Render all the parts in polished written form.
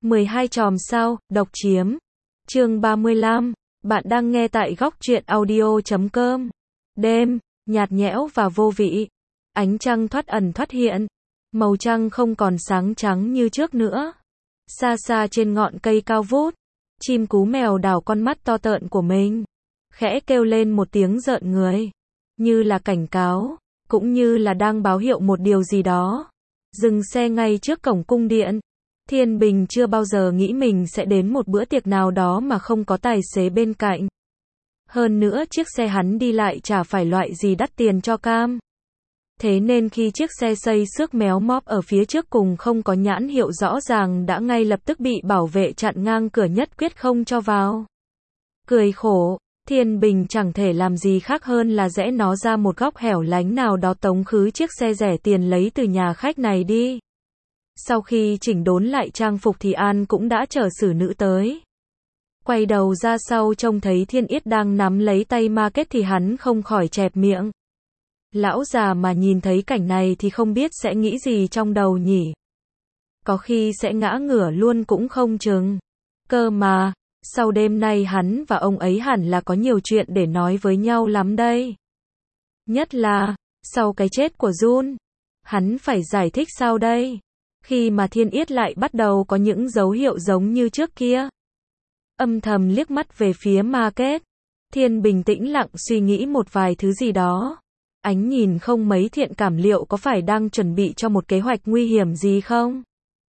12 chòm sao, độc chiếm. Chương 35. Bạn đang nghe tại góc truyện audio.com. Đêm, nhạt nhẽo và vô vị. Ánh trăng thoát ẩn thoát hiện. Màu trăng không còn sáng trắng như trước nữa. Xa xa trên ngọn cây cao vút, chim cú mèo đảo con mắt to tợn của mình. Khẽ kêu lên một tiếng rợn người. Như là cảnh cáo, cũng như là đang báo hiệu một điều gì đó. Dừng xe ngay trước cổng cung điện. Thiên Bình chưa bao giờ nghĩ mình sẽ đến một bữa tiệc nào đó mà không có tài xế bên cạnh. Hơn nữa chiếc xe hắn đi lại chả phải loại gì đắt tiền cho cam. Thế nên khi chiếc xe xây xước méo móp ở phía trước cùng không có nhãn hiệu rõ ràng đã ngay lập tức bị bảo vệ chặn ngang cửa, nhất quyết không cho vào. Cười khổ, Thiên Bình chẳng thể làm gì khác hơn là rẽ nó ra một góc hẻo lánh nào đó tống khứ chiếc xe rẻ tiền lấy từ nhà khách này đi. Sau khi chỉnh đốn lại trang phục thì An cũng đã chở xử nữ tới. Quay đầu ra sau trông thấy Thiên Yết đang nắm lấy tay Ma Kết thì hắn không khỏi chẹp miệng. Lão già mà nhìn thấy cảnh này thì không biết sẽ nghĩ gì trong đầu nhỉ. Có khi sẽ ngã ngửa luôn cũng không chừng. Cơ mà, sau đêm nay hắn và ông ấy hẳn là có nhiều chuyện để nói với nhau lắm đây. Nhất là, sau cái chết của Jun, hắn phải giải thích sao đây? Khi mà Thiên Yết lại bắt đầu có những dấu hiệu giống như trước kia. Âm thầm liếc mắt về phía Ma Kết. Thiên bình tĩnh lặng suy nghĩ một vài thứ gì đó. Ánh nhìn không mấy thiện cảm, liệu có phải đang chuẩn bị cho một kế hoạch nguy hiểm gì không?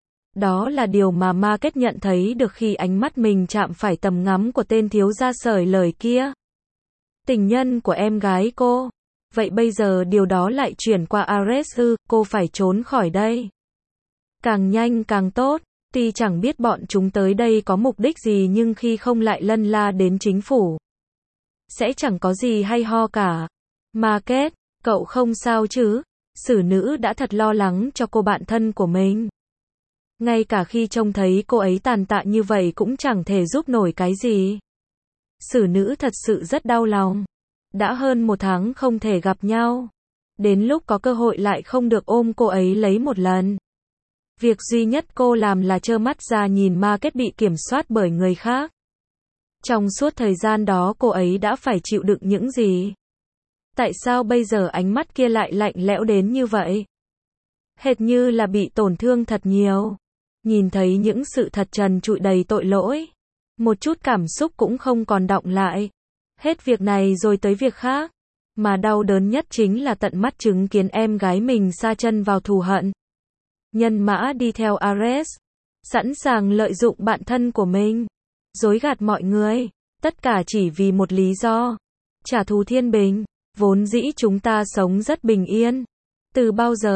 Đó là điều mà Ma Kết nhận thấy được khi ánh mắt mình chạm phải tầm ngắm của tên thiếu gia sởi lời kia. Tình nhân của em gái cô. Vậy bây giờ điều đó lại chuyển qua Ares ư? Cô phải trốn khỏi đây. Càng nhanh càng tốt. Tuy chẳng biết bọn chúng tới đây có mục đích gì nhưng khi không lại lân la đến chính phủ, sẽ chẳng có gì hay ho cả. Ma Kết, cậu không sao chứ? Xử nữ đã thật lo lắng cho cô bạn thân của mình. Ngay cả khi trông thấy cô ấy tàn tạ như vậy cũng chẳng thể giúp nổi cái gì. Xử nữ thật sự rất đau lòng. Đã hơn 1 tháng không thể gặp nhau. Đến lúc có cơ hội lại không được ôm cô ấy lấy một lần. Việc duy nhất cô làm là trơ mắt ra nhìn Ma Kết bị kiểm soát bởi người khác. Trong suốt thời gian đó cô ấy đã phải chịu đựng những gì? Tại sao bây giờ ánh mắt kia lại lạnh lẽo đến như vậy? Hệt như là bị tổn thương thật nhiều. Nhìn thấy những sự thật trần trụi đầy tội lỗi. Một chút cảm xúc cũng không còn đọng lại. Hết việc này rồi tới việc khác. Mà đau đớn nhất chính là tận mắt chứng kiến em gái mình sa chân vào thù hận. Nhân mã đi theo Ares. Sẵn sàng lợi dụng bạn thân của mình. Dối gạt mọi người. Tất cả chỉ vì một lý do. Trả thù Thiên Bình. Vốn dĩ chúng ta sống rất bình yên. Từ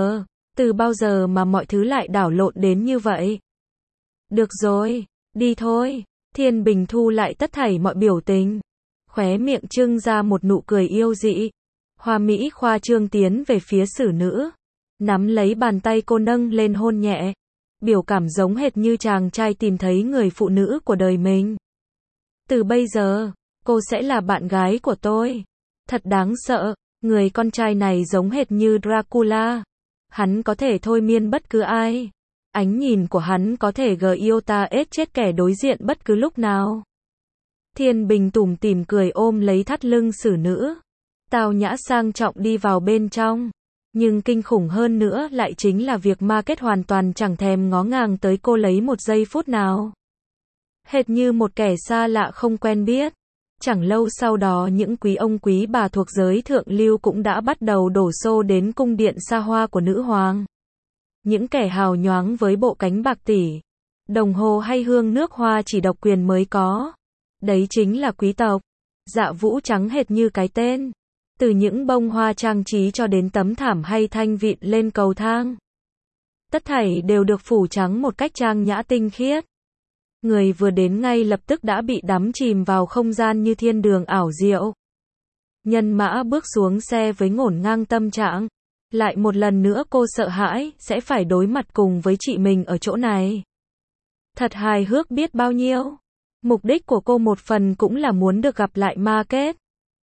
bao giờ mà mọi thứ lại đảo lộn đến như vậy? Được rồi, đi thôi. Thiên Bình thu lại tất thảy mọi biểu tình. Khóe miệng trưng ra một nụ cười yêu dị. Hoa mỹ khoa trương tiến về phía xử nữ. Nắm lấy bàn tay cô nâng lên hôn nhẹ. Biểu cảm giống hệt như chàng trai tìm thấy người phụ nữ của đời mình. Từ bây giờ, cô sẽ là bạn gái của tôi. Thật đáng sợ, người con trai này giống hệt như Dracula. Hắn có thể thôi miên bất cứ ai. Ánh nhìn của hắn có thể yêu ta ết chết kẻ đối diện bất cứ lúc nào. Thiên Bình tủm tỉm cười ôm lấy thắt lưng xử nữ. Tao nhã sang trọng đi vào bên trong. Nhưng kinh khủng hơn nữa lại chính là việc Ma Kết hoàn toàn chẳng thèm ngó ngàng tới cô lấy một giây phút nào. Hệt như một kẻ xa lạ không quen biết. Chẳng lâu sau đó những quý ông quý bà thuộc giới thượng lưu cũng đã bắt đầu đổ xô đến cung điện xa hoa của nữ hoàng. Những kẻ hào nhoáng với bộ cánh bạc tỷ, đồng hồ hay hương nước hoa chỉ độc quyền mới có. Đấy chính là quý tộc. Dạ vũ trắng hệt như cái tên. Từ những bông hoa trang trí cho đến tấm thảm hay thanh vịn lên cầu thang. Tất thảy đều được phủ trắng một cách trang nhã tinh khiết. Người vừa đến ngay lập tức đã bị đắm chìm vào không gian như thiên đường ảo diệu. Nhân mã bước xuống xe với ngổn ngang tâm trạng. Lại một lần nữa cô sợ hãi sẽ phải đối mặt cùng với chị mình ở chỗ này. Thật hài hước biết bao nhiêu. Mục đích của cô một phần cũng là muốn được gặp lại Ma Kết.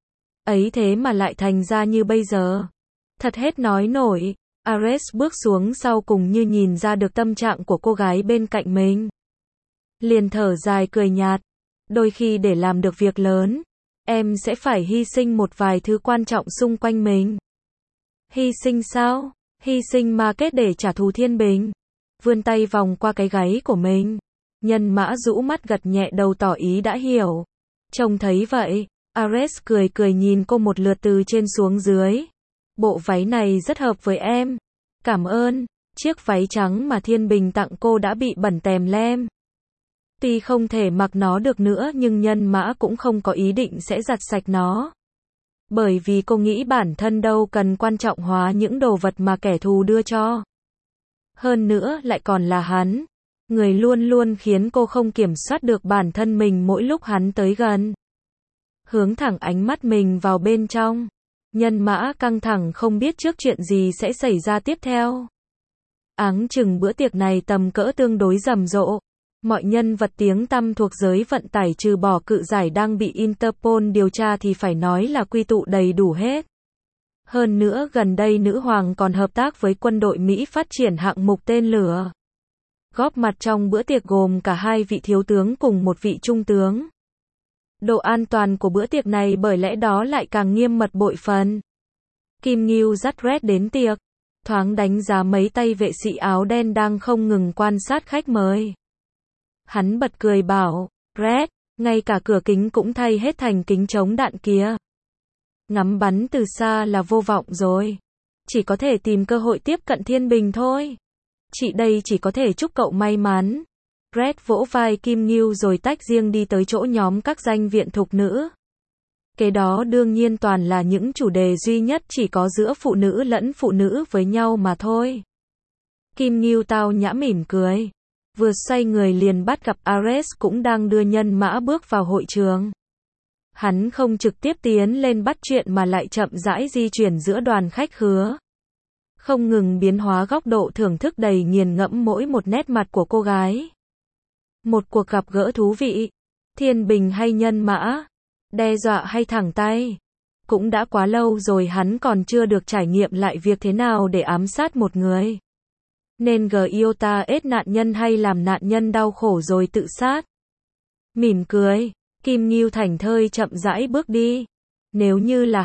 Ấy thế mà lại thành ra như bây giờ. Thật hết nói nổi. Ares bước xuống sau cùng như nhìn ra được tâm trạng của cô gái bên cạnh mình. liền thở dài cười nhạt. Đôi khi để làm được việc lớn, em sẽ phải hy sinh một vài thứ quan trọng xung quanh mình. Hy sinh sao? Hy sinh ma kết để trả thù Thiên Bình. Vươn tay vòng qua cái gáy của mình. Nhân Mã rũ mắt gật nhẹ đầu tỏ ý đã hiểu. Trông thấy vậy, Ares cười cười nhìn cô một lượt từ trên xuống dưới. Bộ váy này rất hợp với em. Cảm ơn. Chiếc váy trắng mà Thiên Bình tặng cô đã bị bẩn tèm lem. Tuy không thể mặc nó được nữa nhưng Nhân Mã cũng không có ý định sẽ giặt sạch nó. Bởi vì cô nghĩ bản thân đâu cần quan trọng hóa những đồ vật mà kẻ thù đưa cho. Hơn nữa lại còn là hắn. Người luôn luôn khiến cô không kiểm soát được bản thân mình mỗi lúc hắn tới gần. Hướng thẳng ánh mắt mình vào bên trong. Nhân Mã căng thẳng không biết trước chuyện gì sẽ xảy ra tiếp theo. Áng chừng bữa tiệc này tầm cỡ tương đối rầm rộ. Mọi nhân vật tiếng tăm thuộc giới vận tải trừ bỏ cự giải đang bị Interpol điều tra thì phải nói là quy tụ đầy đủ hết. Hơn nữa gần đây nữ hoàng còn hợp tác với quân đội Mỹ phát triển hạng mục tên lửa. Góp mặt trong bữa tiệc gồm cả 2 vị thiếu tướng cùng 1 vị trung tướng. Độ an toàn của bữa tiệc này bởi lẽ đó lại càng nghiêm mật bội phần. Kim Ngưu dắt Red đến tiệc, thoáng đánh giá mấy tay vệ sĩ áo đen đang không ngừng quan sát khách mời. Hắn bật cười bảo, Red, ngay cả cửa kính cũng thay hết thành kính chống đạn kìa. Ngắm bắn từ xa là vô vọng rồi. Chỉ có thể tìm cơ hội tiếp cận Thiên Bình thôi. Chị đây chỉ có thể chúc cậu may mắn. Red vỗ vai Kim Ngưu rồi tách riêng đi tới chỗ nhóm các danh viện thục nữ. Kế đó đương nhiên toàn là những chủ đề duy nhất chỉ có giữa phụ nữ lẫn phụ nữ với nhau mà thôi. Kim Ngưu tao nhã mỉm cười. Vừa xoay người liền bắt gặp Ares cũng đang đưa Nhân Mã bước vào hội trường. Hắn không trực tiếp tiến lên bắt chuyện mà lại chậm rãi di chuyển giữa đoàn khách khứa. Không ngừng biến hóa góc độ thưởng thức đầy nghiền ngẫm mỗi một nét mặt của cô gái. Một cuộc gặp gỡ thú vị. Thiên Bình hay Nhân Mã? Đe dọa hay thẳng tay? Cũng đã quá lâu rồi hắn còn chưa được trải nghiệm lại việc thế nào để ám sát một người. Nên Giota ết nạn nhân hay làm nạn nhân đau khổ rồi tự sát? Mỉm cười, Kim Ngưu thảnh thơi chậm rãi bước đi. Nếu như là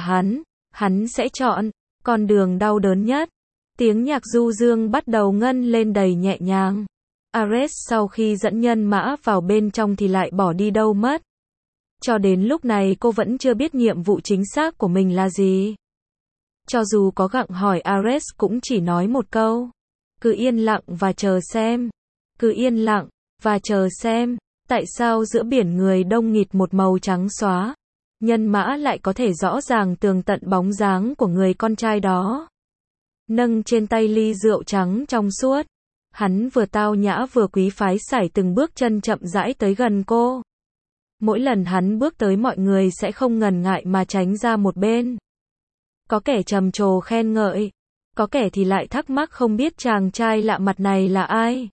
hắn sẽ chọn con đường đau đớn nhất. Tiếng nhạc du dương bắt đầu ngân lên đầy nhẹ nhàng. Ares sau khi dẫn Nhân Mã vào bên trong thì lại bỏ đi đâu mất. Cho đến lúc này cô vẫn chưa biết nhiệm vụ chính xác của mình là gì. Cho dù có gặng hỏi Ares cũng chỉ nói một câu. Cứ yên lặng và chờ xem. Cứ yên lặng và chờ xem. Tại sao giữa biển người đông nghịt một màu trắng xóa, Nhân Mã lại có thể rõ ràng tường tận bóng dáng của người con trai đó. Nâng trên tay ly rượu trắng trong suốt. Hắn vừa tao nhã vừa quý phái sải từng bước chân chậm rãi tới gần cô. Mỗi lần hắn bước tới mọi người sẽ không ngần ngại mà tránh ra một bên. Có kẻ trầm trồ khen ngợi. Có kẻ thì lại thắc mắc không biết chàng trai lạ mặt này là ai.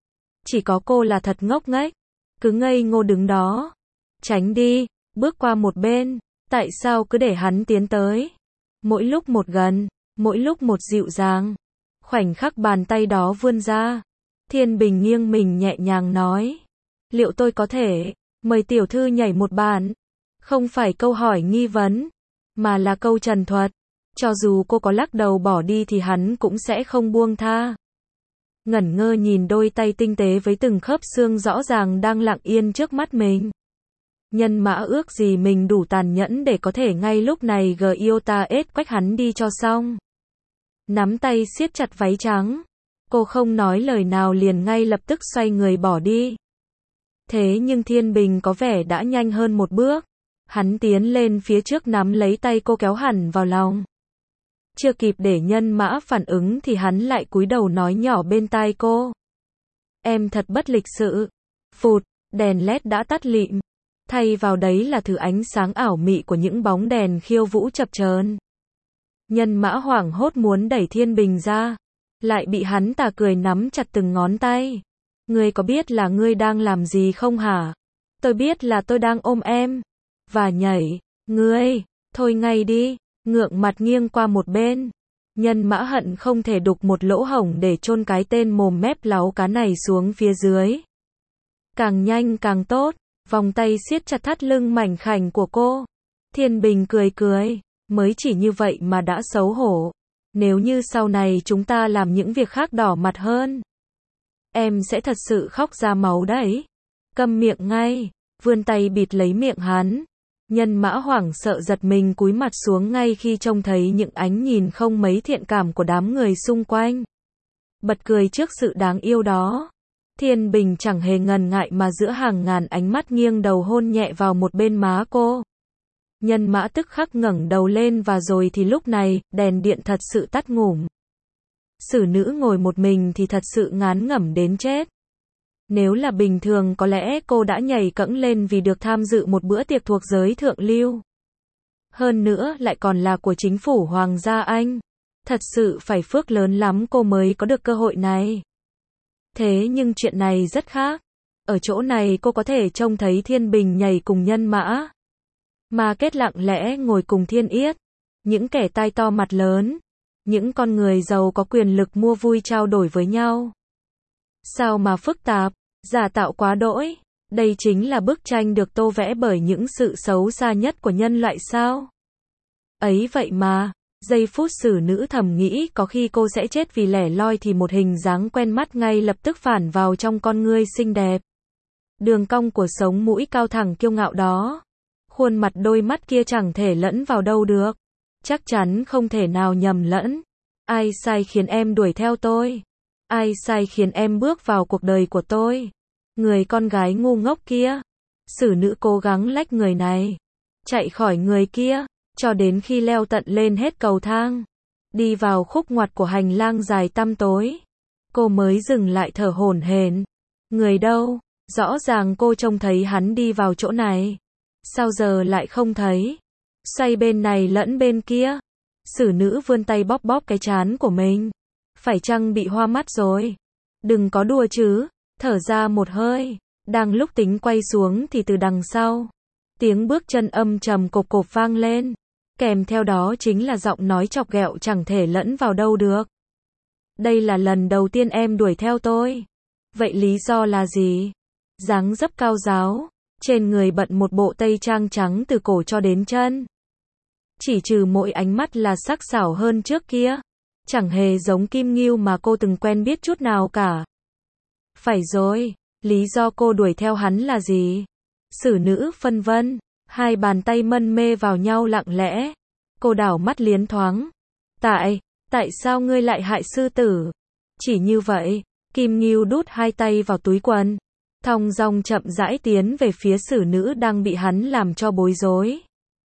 Chỉ có cô là thật ngốc nghếch. Cứ ngây ngô đứng đó. Tránh đi, bước qua một bên. Tại sao cứ để hắn tiến tới? Mỗi lúc một gần, mỗi lúc một dịu dàng. Khoảnh khắc bàn tay đó vươn ra. Thiên Bình nghiêng mình nhẹ nhàng nói. Liệu tôi có thể mời tiểu thư nhảy một bản? Không phải câu hỏi nghi vấn, mà là câu trần thuật. Cho dù cô có lắc đầu bỏ đi thì hắn cũng sẽ không buông tha. Ngẩn ngơ nhìn đôi tay tinh tế với từng khớp xương rõ ràng đang lặng yên trước mắt mình. Nhân Mã ước gì mình đủ tàn nhẫn để có thể ngay lúc này Giota ết quách hắn đi cho xong. Nắm tay siết chặt váy trắng. Cô không nói lời nào liền ngay lập tức xoay người bỏ đi. Thế nhưng Thiên Bình có vẻ đã nhanh hơn một bước. Hắn tiến lên phía trước nắm lấy tay cô kéo hẳn vào lòng. Chưa kịp để Nhân Mã phản ứng thì hắn lại cúi đầu nói nhỏ bên tai cô. Em thật bất lịch sự. Phụt, đèn LED đã tắt lịm. Thay vào đấy là thứ ánh sáng ảo mị của những bóng đèn khiêu vũ chập chờn. Nhân Mã hoảng hốt muốn đẩy Thiên Bình ra. Lại bị hắn tà cười nắm chặt từng ngón tay. Ngươi có biết là ngươi đang làm gì không hả? Tôi biết là tôi đang ôm em. Và nhảy. Ngươi, thôi ngay đi. Ngượng mặt nghiêng qua một bên. Nhân Mã hận không thể đục một lỗ hổng để chôn cái tên mồm mép láu cá này xuống phía dưới. Càng nhanh càng tốt, vòng tay siết chặt thắt lưng mảnh khảnh của cô. Thiên Bình cười cười, mới chỉ như vậy mà đã xấu hổ. Nếu như sau này chúng ta làm những việc khác đỏ mặt hơn, em sẽ thật sự khóc ra máu đấy. Câm miệng ngay, vươn tay bịt lấy miệng hắn. Nhân Mã hoảng sợ giật mình cúi mặt xuống ngay khi trông thấy những ánh nhìn không mấy thiện cảm của đám người xung quanh. Bật cười trước sự đáng yêu đó. Thiên Bình chẳng hề ngần ngại mà giữa hàng ngàn ánh mắt nghiêng đầu hôn nhẹ vào một bên má cô. Nhân Mã tức khắc ngẩng đầu lên và rồi thì lúc này, đèn điện thật sự tắt ngủm. Xử nữ ngồi một mình thì thật sự ngán ngẩm đến chết. Nếu là bình thường có lẽ cô đã nhảy cẫng lên vì được tham dự một bữa tiệc thuộc giới thượng lưu. Hơn nữa lại còn là của chính phủ Hoàng gia Anh. Thật sự phải phước lớn lắm cô mới có được cơ hội này. Thế nhưng chuyện này rất khác. Ở chỗ này cô có thể trông thấy Thiên Bình nhảy cùng Nhân Mã. Mà Kết lặng lẽ ngồi cùng Thiên Yết. Những kẻ tai to mặt lớn. Những con người giàu có quyền lực mua vui trao đổi với nhau. Sao mà phức tạp, giả tạo quá đỗi. Đây chính là bức tranh được tô vẽ bởi những sự xấu xa nhất của nhân loại sao? Ấy vậy mà, giây phút xử nữ thầm nghĩ có khi cô sẽ chết vì lẻ loi thì một hình dáng quen mắt ngay lập tức phản vào trong con ngươi xinh đẹp. Đường cong của sống mũi cao thẳng kiêu ngạo đó. Khuôn mặt đôi mắt kia chẳng thể lẫn vào đâu được. Chắc chắn không thể nào nhầm lẫn. Ai sai khiến em đuổi theo tôi? Ai sai khiến em bước vào cuộc đời của tôi? Người con gái ngu ngốc kia. Xử nữ cố gắng lách người này. Chạy khỏi người kia. Cho đến khi leo tận lên hết cầu thang. Đi vào khúc ngoặt của hành lang dài tăm tối. Cô mới dừng lại thở hổn hển. Người đâu? Rõ ràng cô trông thấy hắn đi vào chỗ này. Sao giờ lại không thấy? Xoay bên này lẫn bên kia. Xử nữ vươn tay bóp bóp cái trán của mình. Phải chăng bị hoa mắt rồi? Đừng có đùa chứ. Thở ra một hơi. Đang lúc tính quay xuống thì từ đằng sau. Tiếng bước chân âm trầm cộp cộp vang lên. Kèm theo đó chính là giọng nói chọc ghẹo chẳng thể lẫn vào đâu được. Đây là lần đầu tiên em đuổi theo tôi. Vậy lý do là gì? Dáng dấp cao ráo. Trên người bận một bộ tây trang trắng từ cổ cho đến chân. Chỉ trừ mỗi ánh mắt là sắc sảo hơn trước kia. Chẳng hề giống Kim Ngưu mà cô từng quen biết chút nào cả. Phải rồi, lý do cô đuổi theo hắn là gì? Xử nữ phân vân, hai bàn tay mân mê vào nhau lặng lẽ. Cô đảo mắt liến thoáng. Tại sao ngươi lại hại sư tử? Chỉ như vậy, Kim Ngưu đút hai tay vào túi quần. Thong dong chậm rãi tiến về phía xử nữ đang bị hắn làm cho bối rối.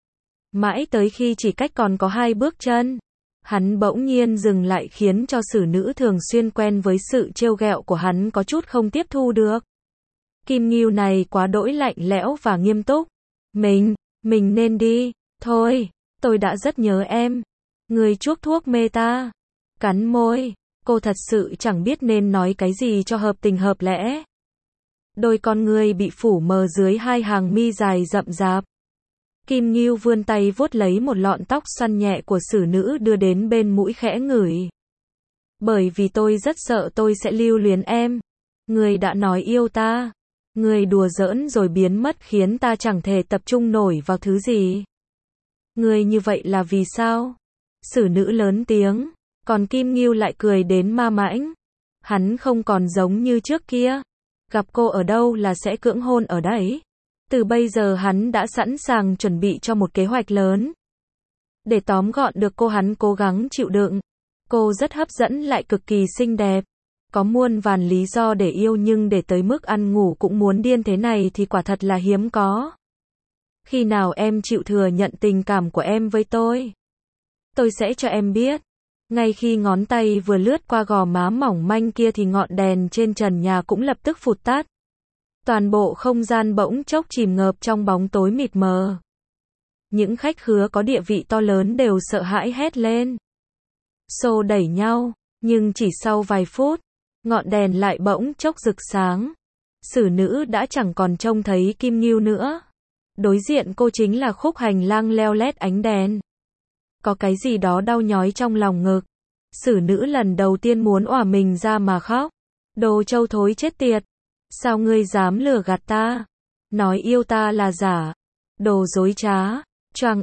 Mãi tới khi chỉ cách còn có 2 bước chân. Hắn bỗng nhiên dừng lại khiến cho xử nữ thường xuyên quen với sự trêu ghẹo của hắn có chút không tiếp thu được. Kim Ngưu này quá đỗi lạnh lẽo và nghiêm túc. Mình nên đi, thôi, tôi đã rất nhớ em. Người chuốc thuốc mê ta. Cắn môi, cô thật sự chẳng biết nên nói cái gì cho hợp tình hợp lẽ. Đôi con ngươi bị phủ mờ dưới hai hàng mi dài rậm rạp. Kim Ngưu vươn tay vuốt lấy một lọn tóc xoăn nhẹ của xử nữ đưa đến bên mũi khẽ ngửi. Bởi vì tôi rất sợ tôi sẽ lưu luyến em. Người đã nói yêu ta. Người đùa giỡn rồi biến mất khiến ta chẳng thể tập trung nổi vào thứ gì. Người như vậy là vì sao? Xử nữ lớn tiếng. Còn Kim Ngưu lại cười đến ma mãnh. Hắn không còn giống như trước kia. Gặp cô ở đâu là sẽ cưỡng hôn ở đấy. Từ bây giờ hắn đã sẵn sàng chuẩn bị cho một kế hoạch lớn. Để tóm gọn được cô hắn cố gắng chịu đựng. Cô rất hấp dẫn lại cực kỳ xinh đẹp. Có muôn vàn lý do để yêu nhưng để tới mức ăn ngủ cũng muốn điên thế này thì quả thật là hiếm có. Khi nào em chịu thừa nhận tình cảm của em với tôi sẽ cho em biết. Ngay khi ngón tay vừa lướt qua gò má mỏng manh kia thì ngọn đèn trên trần nhà cũng lập tức phụt tắt. Toàn bộ không gian bỗng chốc chìm ngợp trong bóng tối mịt mờ. Những khách khứa có địa vị to lớn đều sợ hãi hét lên. Xô đẩy nhau, nhưng chỉ sau vài phút, ngọn đèn lại bỗng chốc rực sáng. Xử nữ đã chẳng còn trông thấy Kim Ngưu nữa. Đối diện cô chính là khúc hành lang leo lét ánh đèn. Có cái gì đó đau nhói trong lòng ngực. Xử nữ lần đầu tiên muốn òa mình ra mà khóc. Đồ trâu thối chết tiệt. Sao ngươi dám lừa gạt ta? Nói yêu ta là giả. Đồ dối trá. Choang,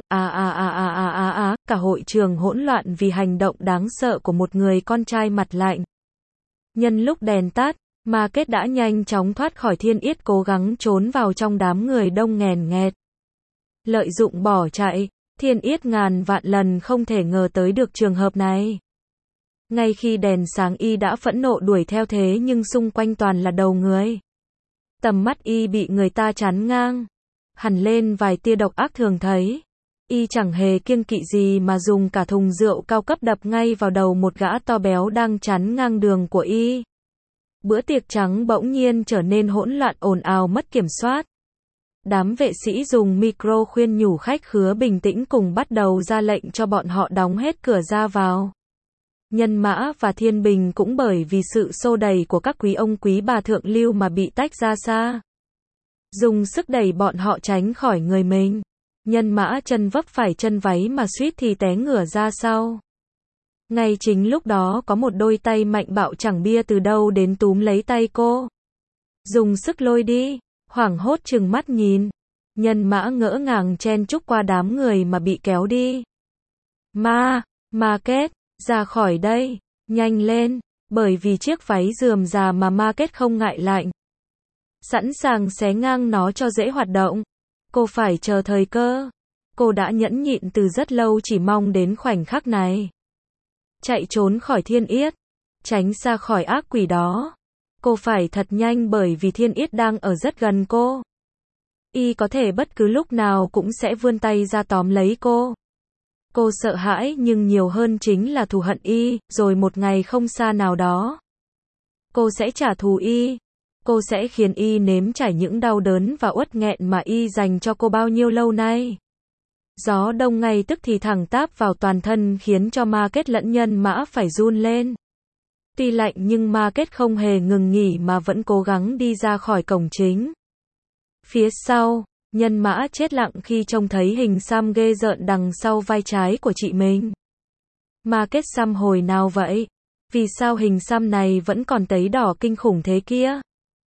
cả hội trường hỗn loạn vì hành động đáng sợ của một người con trai mặt lạnh. Nhân lúc đèn tắt, Market đã nhanh chóng thoát khỏi Thiên Yết cố gắng trốn vào trong đám người đông nghèn nghẹt. Lợi dụng bỏ chạy, Thiên Yết ngàn vạn lần không thể ngờ tới được trường hợp này. Ngay khi đèn sáng y đã phẫn nộ đuổi theo thế nhưng xung quanh toàn là đầu người. Tầm mắt y bị người ta chắn ngang, hằn lên vài tia độc ác thường thấy. Y chẳng hề kiêng kỵ gì mà dùng cả thùng rượu cao cấp đập ngay vào đầu một gã to béo đang chắn ngang đường của y. Bữa tiệc trắng bỗng nhiên trở nên hỗn loạn ồn ào mất kiểm soát. Đám vệ sĩ dùng micro khuyên nhủ khách khứa bình tĩnh cùng bắt đầu ra lệnh cho bọn họ đóng hết cửa ra vào. Nhân Mã và Thiên Bình cũng bởi vì sự xô đẩy của các quý ông quý bà thượng lưu mà bị tách ra xa. Dùng sức đẩy bọn họ tránh khỏi người mình. Nhân Mã chân vấp phải chân váy mà suýt thì té ngửa ra sau. Ngay chính lúc đó có một đôi tay mạnh bạo chẳng bia từ đâu đến túm lấy tay cô. Dùng sức lôi đi, hoảng hốt trừng mắt nhìn. Nhân Mã ngỡ ngàng chen chúc qua đám người mà bị kéo đi. Market, ra khỏi đây, nhanh lên, bởi vì chiếc váy rườm rà mà Market không ngại lạnh. Sẵn sàng xé ngang nó cho dễ hoạt động. Cô phải chờ thời cơ. Cô đã nhẫn nhịn từ rất lâu chỉ mong đến khoảnh khắc này. Chạy trốn khỏi Thiên Yết, tránh xa khỏi ác quỷ đó. Cô phải thật nhanh bởi vì Thiên Yết đang ở rất gần cô. Y có thể bất cứ lúc nào cũng sẽ vươn tay ra tóm lấy cô. Cô sợ hãi nhưng nhiều hơn chính là thù hận y, rồi một ngày không xa nào đó. Cô sẽ trả thù y. Cô sẽ khiến y nếm trải những đau đớn và uất nghẹn mà y dành cho cô bao nhiêu lâu nay. Gió đông ngay tức thì thẳng táp vào toàn thân khiến cho Market lẫn Nhân Mã phải run lên. Tuy lạnh nhưng Market không hề ngừng nghỉ mà vẫn cố gắng đi ra khỏi cổng chính. Phía sau, Nhân Mã chết lặng khi trông thấy hình xăm ghê rợn đằng sau vai trái của chị mình. Market xăm hồi nào vậy? Vì sao hình xăm này vẫn còn tấy đỏ kinh khủng thế kia?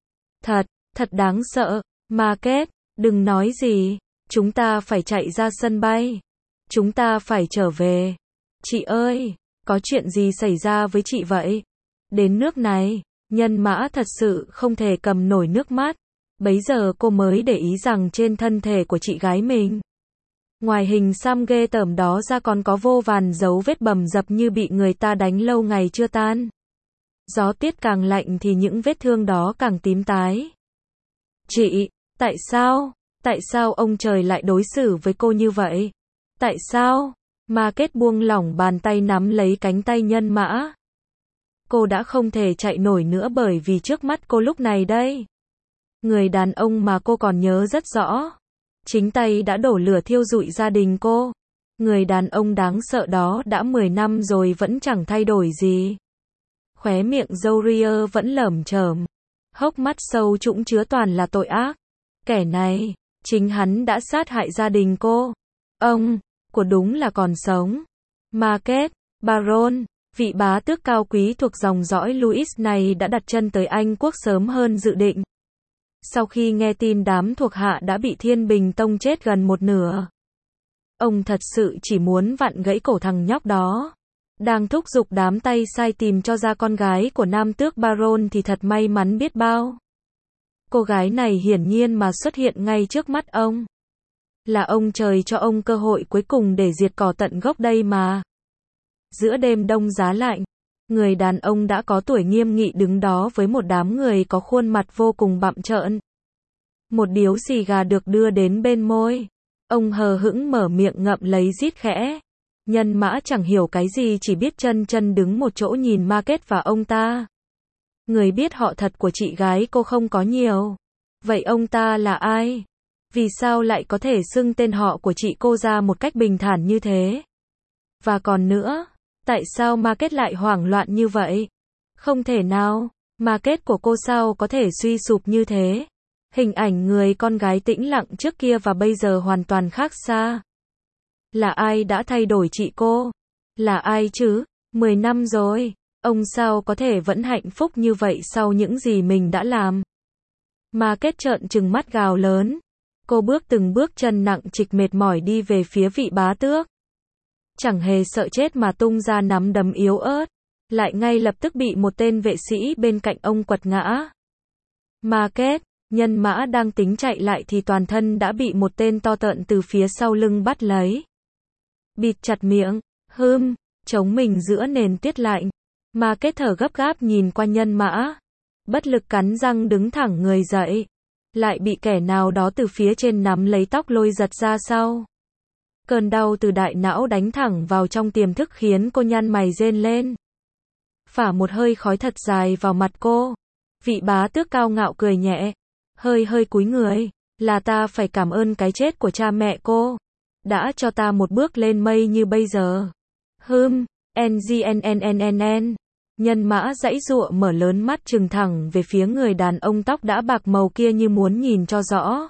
Thật đáng sợ. Market, đừng nói gì. Chúng ta phải chạy ra sân bay. Chúng ta phải trở về. Chị ơi, có chuyện gì xảy ra với chị vậy? Đến nước này, Nhân Mã thật sự không thể cầm nổi nước mắt. Bấy giờ cô mới để ý rằng trên thân thể của chị gái mình, ngoài hình xăm ghê tởm đó ra còn có vô vàn dấu vết bầm dập như bị người ta đánh lâu ngày chưa tan. Gió tiết càng lạnh thì những vết thương đó càng tím tái. Chị, tại sao ông trời lại đối xử với cô như vậy? Tại sao? Market buông lỏng bàn tay nắm lấy cánh tay Nhân Mã. Cô đã không thể chạy nổi nữa bởi vì trước mắt cô lúc này đây. Người đàn ông mà cô còn nhớ rất rõ. Chính tay đã đổ lửa thiêu rụi gia đình cô. Người đàn ông đáng sợ đó đã 10 năm rồi vẫn chẳng thay đổi gì. Khóe miệng râu ria vẫn lởm chởm. Hốc mắt sâu trũng chứa toàn là tội ác. Kẻ này, chính hắn đã sát hại gia đình cô. Ông, của đúng là còn sống. Market, Baron, vị bá tước cao quý thuộc dòng dõi Louis này đã đặt chân tới Anh quốc sớm hơn dự định. Sau khi nghe tin đám thuộc hạ đã bị Thiên Bình Tông chết gần một nửa, ông thật sự chỉ muốn vặn gãy cổ thằng nhóc đó. Đang thúc giục đám tay sai tìm cho ra con gái của nam tước Baron thì thật may mắn biết bao. Cô gái này hiển nhiên mà xuất hiện ngay trước mắt ông. Là ông trời cho ông cơ hội cuối cùng để diệt cỏ tận gốc đây mà. Giữa đêm đông giá lạnh, người đàn ông đã có tuổi nghiêm nghị đứng đó với một đám người có khuôn mặt vô cùng bặm trợn. Một điếu xì gà được đưa đến bên môi. Ông hờ hững mở miệng ngậm lấy rít khẽ. Nhân Mã chẳng hiểu cái gì chỉ biết chân đứng một chỗ nhìn Market và ông ta. Người biết họ thật của chị gái cô không có nhiều. Vậy ông ta là ai? Vì sao lại có thể xưng tên họ của chị cô ra một cách bình thản như thế? Và còn nữa, tại sao Market lại hoảng loạn như vậy? Không thể nào, Market của cô sao có thể suy sụp như thế? Hình ảnh người con gái tĩnh lặng trước kia và bây giờ hoàn toàn khác xa. Là ai đã thay đổi chị cô? Là ai chứ? 10 năm rồi, ông sao có thể vẫn hạnh phúc như vậy sau những gì mình đã làm? Mà kết trợn trừng mắt gào lớn. Cô bước từng bước chân nặng trịch mệt mỏi đi về phía vị bá tước. Chẳng hề sợ chết mà tung ra nắm đấm yếu ớt. Lại ngay lập tức bị một tên vệ sĩ bên cạnh ông quật ngã. Mà kết, nhân mã đang tính chạy lại thì toàn thân đã bị một tên to tợn từ phía sau lưng bắt lấy. Bịt chặt miệng, chống mình giữa nền tuyết lạnh. Mà kết thở gấp gáp nhìn qua nhân mã. Bất lực cắn răng đứng thẳng người dậy. Lại bị kẻ nào đó từ phía trên nắm lấy tóc lôi giật ra sau. Cơn đau từ đại não đánh thẳng vào trong tiềm thức khiến cô nhăn mày rên lên. Phả một hơi khói thật dài vào mặt cô. Vị bá tước cao ngạo cười nhẹ. Hơi cúi người. Là ta phải cảm ơn cái chết của cha mẹ cô. Đã cho ta một bước lên mây như bây giờ. NGNNNN. Nhân mã giãy giụa mở lớn mắt trừng thẳng về phía người đàn ông tóc đã bạc màu kia như muốn nhìn cho rõ.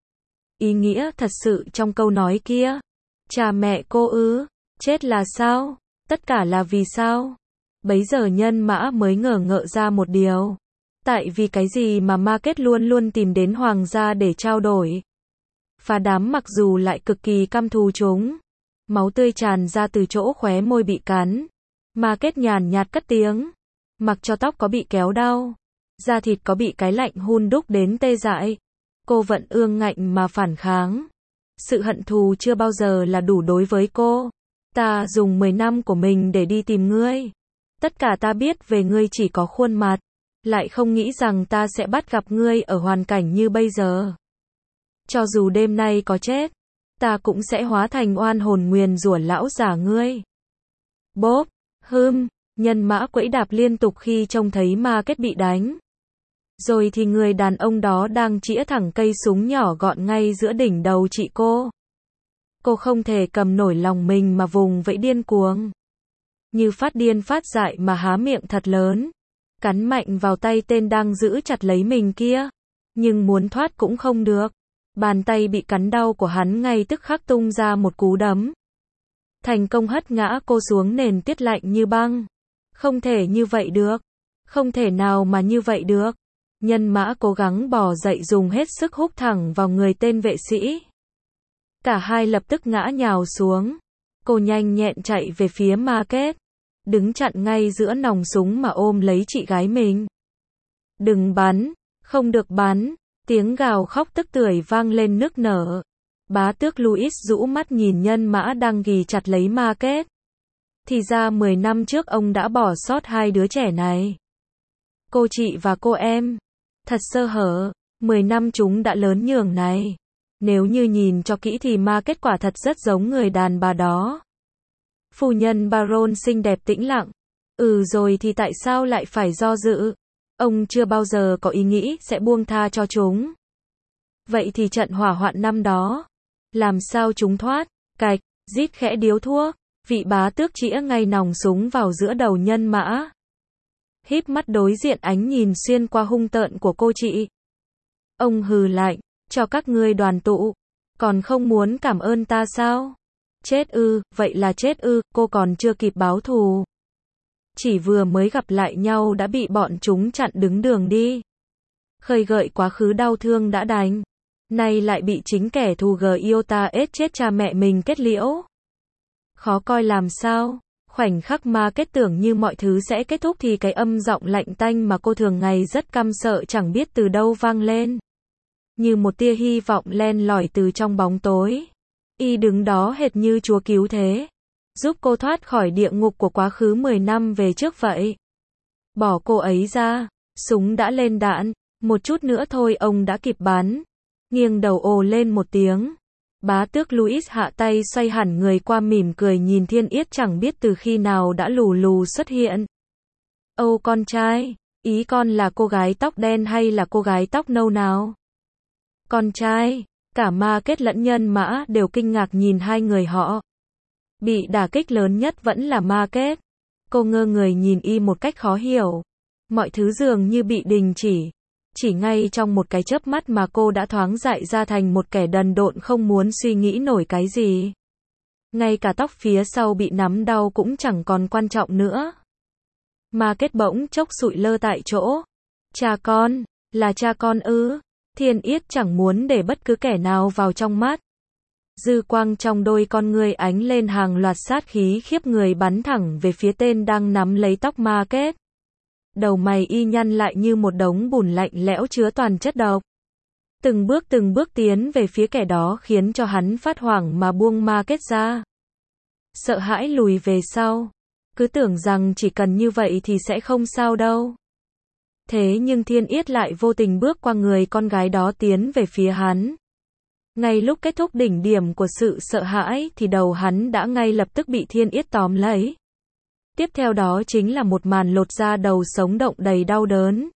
Ý nghĩa thật sự trong câu nói kia. Cha mẹ cô ư? Chết là sao? Tất cả là vì sao? Bấy giờ nhân mã mới ngờ ngợ ra một điều. Tại vì cái gì mà Market luôn luôn tìm đến hoàng gia để trao đổi. Phá đám mặc dù lại cực kỳ căm thù chúng. Máu tươi tràn ra từ chỗ khóe môi bị cắn. Market nhàn nhạt cất tiếng. Mặc cho tóc có bị kéo đau. Da thịt có bị cái lạnh hun đúc đến tê dại. Cô vẫn ương ngạnh mà phản kháng. Sự hận thù chưa bao giờ là đủ đối với cô. Ta dùng 10 năm của mình để đi tìm ngươi. Tất cả ta biết về ngươi chỉ có khuôn mặt. Lại không nghĩ rằng ta sẽ bắt gặp ngươi ở hoàn cảnh như bây giờ. Cho dù đêm nay có chết, ta cũng sẽ hóa thành oan hồn nguyền rủa lão già ngươi. Bốp, nhân mã quẫy đạp liên tục khi trông thấy Market bị đánh. Rồi thì người đàn ông đó đang chĩa thẳng cây súng nhỏ gọn ngay giữa đỉnh đầu chị cô. Cô không thể cầm nổi lòng mình mà vùng vẫy điên cuồng. Như phát điên phát dại mà há miệng thật lớn. Cắn mạnh vào tay tên đang giữ chặt lấy mình kia. Nhưng muốn thoát cũng không được. Bàn tay bị cắn đau của hắn ngay tức khắc tung ra một cú đấm. Thành công hất ngã cô xuống nền tuyết lạnh như băng. Không thể như vậy được. Không thể nào mà như vậy được. Nhân mã cố gắng bò dậy dùng hết sức húc thẳng vào người tên vệ sĩ. Cả hai lập tức ngã nhào xuống. Cô nhanh nhẹn chạy về phía Market. Đứng chặn ngay giữa nòng súng mà ôm lấy chị gái mình. Đừng bắn, không được bắn. Tiếng gào khóc tức tưởi vang lên nức nở. Bá tước Louis rũ mắt nhìn nhân mã đang ghì chặt lấy Market. Thì ra 10 năm trước ông đã bỏ sót hai đứa trẻ này. Cô chị và cô em. Thật sơ hở, 10 năm chúng đã lớn nhường này. Nếu như nhìn cho kỹ thì Market quả thật rất giống người đàn bà đó. Phu nhân Baron xinh đẹp tĩnh lặng. Rồi thì tại sao lại phải do dự? Ông chưa bao giờ có ý nghĩ sẽ buông tha cho chúng. Vậy thì trận hỏa hoạn năm đó, làm sao chúng thoát? Cạch, rít khẽ điếu thuốc, vị bá tước chĩa ngay nòng súng vào giữa đầu nhân mã. Híp mắt đối diện ánh nhìn xuyên qua hung tợn của cô chị. Ông hừ lạnh, cho các ngươi đoàn tụ, còn không muốn cảm ơn ta sao? Chết ư, vậy là chết ư, cô còn chưa kịp báo thù. Chỉ vừa mới gặp lại nhau đã bị bọn chúng chặn đứng đường đi. Khơi gợi quá khứ đau thương đã đành. Nay lại bị chính kẻ thù Giota ết chết cha mẹ mình kết liễu. Khó coi làm sao? Khoảnh khắc mà kết tưởng như mọi thứ sẽ kết thúc thì cái âm giọng lạnh tanh mà cô thường ngày rất căm sợ chẳng biết từ đâu vang lên. Như một tia hy vọng len lỏi từ trong bóng tối. Y đứng đó hệt như Chúa cứu thế. Giúp cô thoát khỏi địa ngục của quá khứ 10 năm về trước vậy. Bỏ cô ấy ra. Súng đã lên đạn. Một chút nữa thôi ông đã kịp bắn. Nghiêng đầu ồ lên một tiếng. Bá tước Louis hạ tay xoay hẳn người qua mỉm cười nhìn Thiên Yết chẳng biết từ khi nào đã lù lù xuất hiện. Âu con trai, ý con là cô gái tóc đen hay là cô gái tóc nâu nào? Con trai, cả Market lẫn nhân mã đều kinh ngạc nhìn hai người họ. Bị đả kích lớn nhất vẫn là Market. Cô ngơ người nhìn y một cách khó hiểu. Mọi thứ dường như bị đình chỉ. Chỉ ngay trong một cái chớp mắt mà cô đã thoáng dại ra thành một kẻ đần độn không muốn suy nghĩ nổi cái gì. Ngay cả tóc phía sau bị nắm đau cũng chẳng còn quan trọng nữa. Market bỗng chốc sụi lơ tại chỗ. Cha con, là cha con ư? Thiên Yết chẳng muốn để bất cứ kẻ nào vào trong mắt. Dư quang trong đôi con ngươi ánh lên hàng loạt sát khí khiếp người bắn thẳng về phía tên đang nắm lấy tóc Ma Kết. Đầu mày y nhăn lại như một đống bùn lạnh lẽo chứa toàn chất độc. Từng bước tiến về phía kẻ đó khiến cho hắn phát hoảng mà buông Ma Kết ra. Sợ hãi lùi về sau. Cứ tưởng rằng chỉ cần như vậy thì sẽ không sao đâu. Thế nhưng Thiên Yết lại vô tình bước qua người con gái đó tiến về phía hắn. Ngay lúc kết thúc đỉnh điểm của sự sợ hãi thì đầu hắn đã ngay lập tức bị Thiên Yết tóm lấy. Tiếp theo đó chính là một màn lột da đầu sống động đầy đau đớn.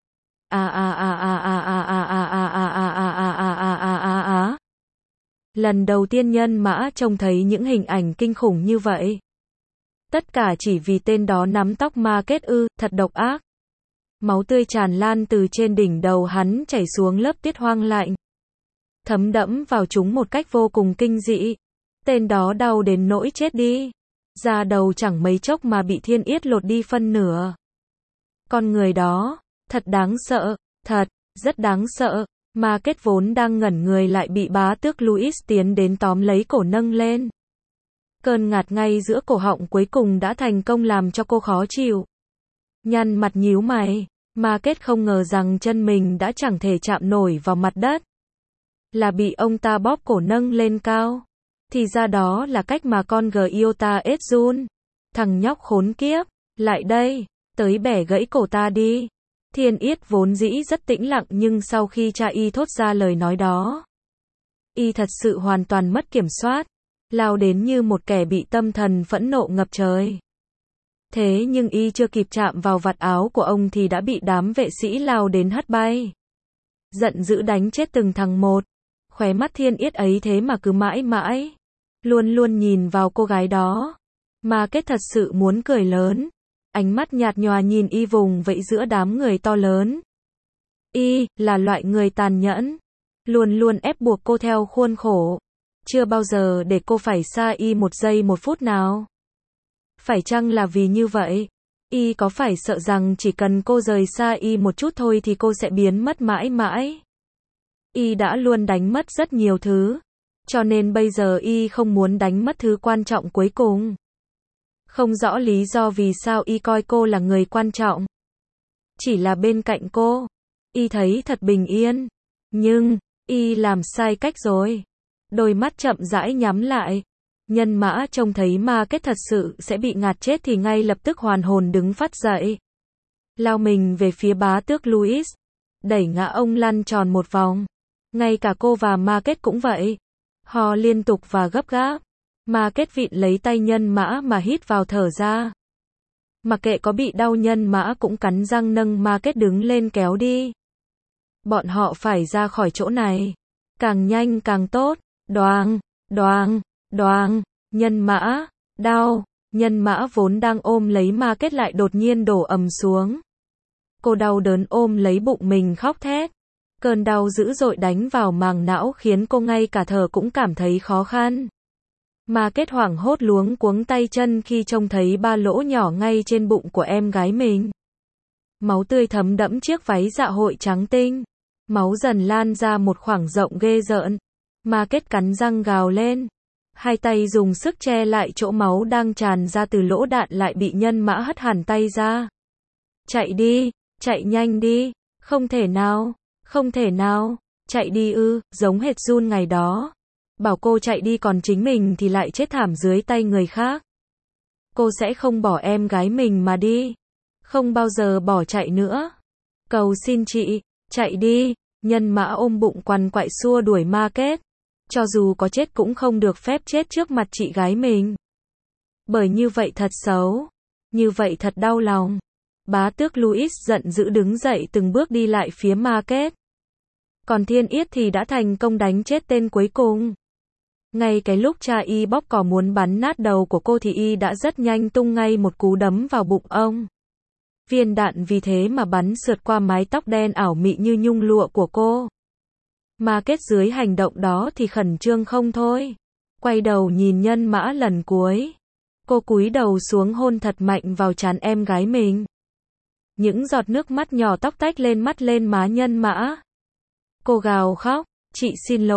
Lần đầu tiên Nhân Mã trông thấy những hình ảnh kinh khủng như vậy. Tất cả chỉ vì tên đó nắm tóc Ma Kết ư, thật độc ác. Máu tươi tràn lan từ trên đỉnh đầu hắn chảy xuống lớp tiết hoang lạnh. Thấm đẫm vào chúng một cách vô cùng kinh dị. Tên đó đau đến nỗi chết đi. Da đầu chẳng mấy chốc mà bị Thiên Yết lột đi phân nửa. Con người đó, thật đáng sợ, thật, rất đáng sợ. Ma Kết vốn đang ngẩn người lại bị bá tước Louis tiến đến tóm lấy cổ nâng lên. Cơn ngạt ngay giữa cổ họng cuối cùng đã thành công làm cho cô khó chịu. Nhăn mặt nhíu mày, Ma Kết không ngờ rằng chân mình đã chẳng thể chạm nổi vào mặt đất. Là bị ông ta bóp cổ nâng lên cao. Thì ra đó là cách mà con Giota Edzun. Thằng nhóc khốn kiếp, lại đây, tới bẻ gãy cổ ta đi. Thiên Yết vốn dĩ rất tĩnh lặng nhưng sau khi cha y thốt ra lời nói đó, y thật sự hoàn toàn mất kiểm soát, lao đến như một kẻ bị tâm thần phẫn nộ ngập trời. Thế nhưng y chưa kịp chạm vào vạt áo của ông thì đã bị đám vệ sĩ lao đến hất bay. Giận dữ đánh chết từng thằng một. Khóe mắt Thiên Yết ấy thế mà cứ mãi mãi luôn luôn nhìn vào cô gái đó. Ma Kết thật sự muốn cười lớn. Ánh mắt nhạt nhòa nhìn y vùng vẫy giữa đám người to lớn. Y là loại người tàn nhẫn, luôn luôn ép buộc cô theo khuôn khổ, chưa bao giờ để cô phải xa y một giây một phút nào. Phải chăng là vì như vậy, y có phải sợ rằng chỉ cần cô rời xa y một chút thôi thì cô sẽ biến mất mãi mãi? Y đã luôn đánh mất rất nhiều thứ, cho nên bây giờ y không muốn đánh mất thứ quan trọng cuối cùng. Không rõ lý do vì sao y coi cô là người quan trọng. Chỉ là bên cạnh cô, y thấy thật bình yên. Nhưng, y làm sai cách rồi. Đôi mắt chậm rãi nhắm lại. Nhân Mã trông thấy Ma Kết thật sự sẽ bị ngạt chết thì ngay lập tức hoàn hồn đứng phát dậy. Lao mình về phía bá tước Louis. Đẩy ngã ông lăn tròn một vòng. Ngay cả cô và Ma Kết cũng vậy. Ho liên tục và gấp gáp. Ma Kết vịn lấy tay Nhân Mã mà hít vào thở ra. Mặc kệ có bị đau Nhân Mã cũng cắn răng nâng Ma Kết đứng lên kéo đi. Bọn họ phải ra khỏi chỗ này. Càng nhanh càng tốt. Đoàng, đoàng, đoàng. Nhân Mã, đau. Nhân Mã vốn đang ôm lấy Ma Kết lại đột nhiên đổ ầm xuống. Cô đau đớn ôm lấy bụng mình khóc thét. Cơn đau dữ dội đánh vào màng não khiến cô ngay cả thở cũng cảm thấy khó khăn. Ma Kết hoảng hốt luống cuống tay chân khi trông thấy ba lỗ nhỏ ngay trên bụng của em gái mình. Máu tươi thấm đẫm chiếc váy dạ hội trắng tinh. Máu dần lan ra một khoảng rộng ghê rợn. Ma Kết cắn răng gào lên. Hai tay dùng sức che lại chỗ máu đang tràn ra từ lỗ đạn lại bị Nhân Mã hất hẳn tay ra. Chạy đi, chạy nhanh đi. Không thể nào, không thể nào. Chạy đi ư, giống hệt Jun ngày đó. Bảo cô chạy đi còn chính mình thì lại chết thảm dưới tay người khác. Cô sẽ không bỏ em gái mình mà đi. Không bao giờ bỏ chạy nữa. Cầu xin chị, chạy đi. Nhân Mã ôm bụng quằn quại xua đuổi Ma Kết. Cho dù có chết cũng không được phép chết trước mặt chị gái mình. Bởi như vậy thật xấu. Như vậy thật đau lòng. Bá tước Louis giận dữ đứng dậy từng bước đi lại phía Ma Kết. Còn Thiên Yết thì đã thành công đánh chết tên cuối cùng. Ngay cái lúc cha y bóp cò muốn bắn nát đầu của cô thì y đã rất nhanh tung ngay một cú đấm vào bụng ông. Viên đạn vì thế mà bắn sượt qua mái tóc đen ảo mị như nhung lụa của cô. Ma Kết dưới hành động đó thì khẩn trương không thôi. Quay đầu nhìn Nhân Mã lần cuối. Cô cúi đầu xuống hôn thật mạnh vào trán em gái mình. Những giọt nước mắt nhỏ tóc tách lên mắt lên má Nhân Mã. Cô gào khóc, chị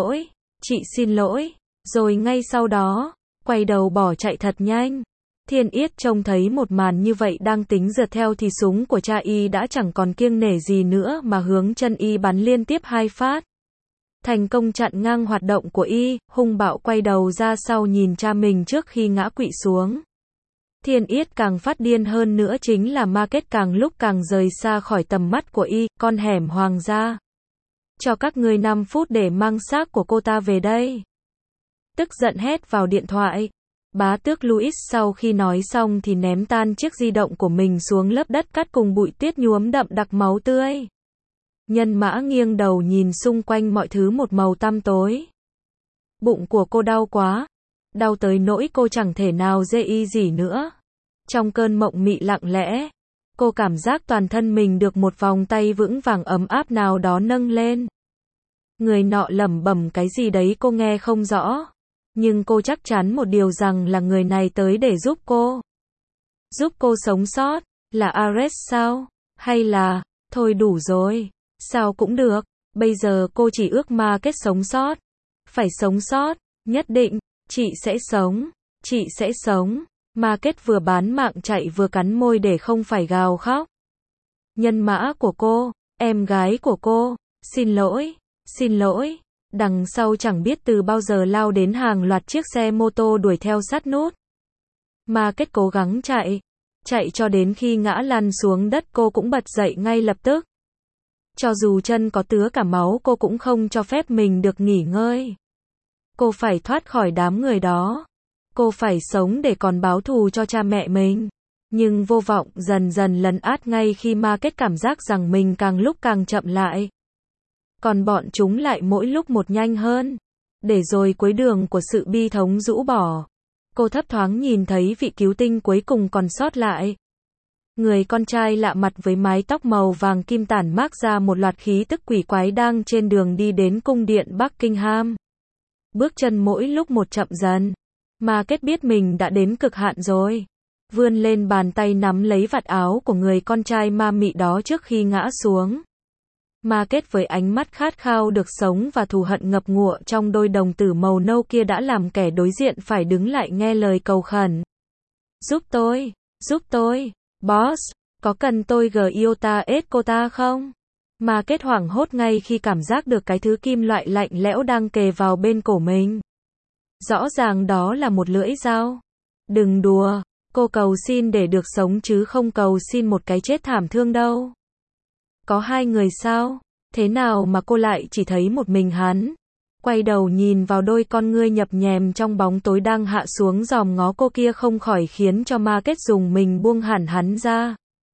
xin lỗi, rồi ngay sau đó, quay đầu bỏ chạy thật nhanh. Thiên Yết trông thấy một màn như vậy đang tính rượt theo thì súng của cha y đã chẳng còn kiêng nể gì nữa mà hướng chân y bắn liên tiếp 2 phát. Thành công chặn ngang hoạt động của y, hung bạo quay đầu ra sau nhìn cha mình trước khi ngã quỵ xuống. Thiên Yết càng phát điên hơn nữa chính là Market càng lúc càng rời xa khỏi tầm mắt của y, con hẻm hoàng gia. Cho các ngươi 5 phút để mang xác của cô ta về đây. Tức giận hét vào điện thoại. Bá tước Louis sau khi nói xong thì ném tan chiếc di động của mình xuống lớp đất cát cùng bụi tuyết nhuốm đậm đặc máu tươi. Nhân Mã nghiêng đầu nhìn xung quanh mọi thứ một màu tăm tối. Bụng của cô đau quá. Đau tới nỗi cô chẳng thể nào dê y gì nữa. Trong cơn mộng mị lặng lẽ, cô cảm giác toàn thân mình được một vòng tay vững vàng ấm áp nào đó nâng lên. Người nọ lẩm bẩm cái gì đấy cô nghe không rõ. Nhưng cô chắc chắn một điều rằng là người này tới để giúp cô. Giúp cô sống sót, là Ares sao? Hay là, thôi đủ rồi, sao cũng được, bây giờ cô chỉ ước Market sống sót. Phải sống sót, nhất định, chị sẽ sống. Market vừa bán mạng chạy vừa cắn môi để không phải gào khóc. Nhân Mã của cô, em gái của cô, xin lỗi. Đằng sau chẳng biết từ bao giờ lao đến hàng loạt chiếc xe mô tô đuổi theo sát nút. Market cố gắng chạy cho đến khi ngã lăn xuống đất cô cũng bật dậy ngay lập tức. Cho dù chân có tứa cả máu cô cũng không cho phép mình được nghỉ ngơi. Cô phải thoát khỏi đám người đó. Cô phải sống để còn báo thù cho cha mẹ mình. Nhưng vô vọng dần dần lấn át ngay khi Market cảm giác rằng mình càng lúc càng chậm lại. Còn bọn chúng lại mỗi lúc một nhanh hơn. Để rồi cuối đường của sự bi thống rũ bỏ. Cô thấp thoáng nhìn thấy vị cứu tinh cuối cùng còn sót lại. Người con trai lạ mặt với mái tóc màu vàng kim tản mát ra một loạt khí tức quỷ quái đang trên đường đi đến cung điện Buckingham. Bước chân mỗi lúc một chậm dần. Market biết mình đã đến cực hạn rồi. Vươn lên bàn tay nắm lấy vạt áo của người con trai ma mị đó trước khi ngã xuống. Market với ánh mắt khát khao được sống và thù hận ngập ngụa trong đôi đồng tử màu nâu kia đã làm kẻ đối diện phải đứng lại nghe lời cầu khẩn. Giúp tôi, boss, có cần tôi giota cô ta không? Market hoảng hốt ngay khi cảm giác được cái thứ kim loại lạnh lẽo đang kề vào bên cổ mình. Rõ ràng đó là một lưỡi dao. Đừng đùa, cô cầu xin để được sống chứ không cầu xin một cái chết thảm thương đâu. Có 2 người sao? Thế nào mà cô lại chỉ thấy một mình hắn? Quay đầu nhìn vào đôi con ngươi nhập nhèm trong bóng tối đang hạ xuống dòm ngó cô kia không khỏi khiến cho Market dùng mình buông hẳn hắn ra.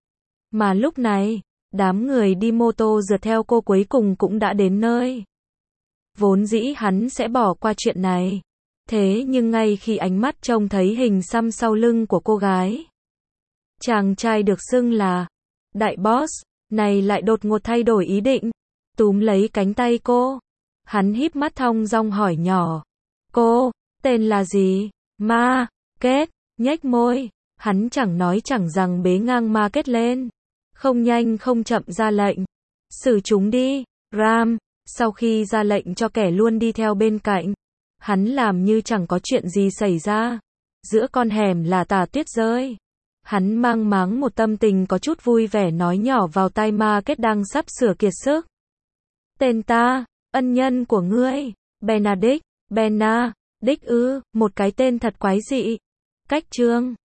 Mà lúc này, đám người đi mô tô rượt theo cô cuối cùng cũng đã đến nơi. Vốn dĩ hắn sẽ bỏ qua chuyện này. Thế nhưng ngay khi ánh mắt trông thấy hình xăm sau lưng của cô gái, chàng trai được xưng là đại boss này lại đột ngột thay đổi ý định, túm lấy cánh tay cô. Hắn híp mắt thong dong hỏi nhỏ, cô, tên là gì? Market, nhếch môi, hắn chẳng nói chẳng rằng bế ngang Market lên, không nhanh không chậm ra lệnh, xử chúng đi, Ram. Sau khi ra lệnh cho kẻ luôn đi theo bên cạnh, hắn làm như chẳng có chuyện gì xảy ra. Giữa con hẻm là tà tuyết rơi. Hắn mang máng một tâm tình có chút vui vẻ nói nhỏ vào tai Market đang sắp sửa kiệt sức. Tên ta, ân nhân của ngươi, Benedict, một cái tên thật quái dị. Cách chương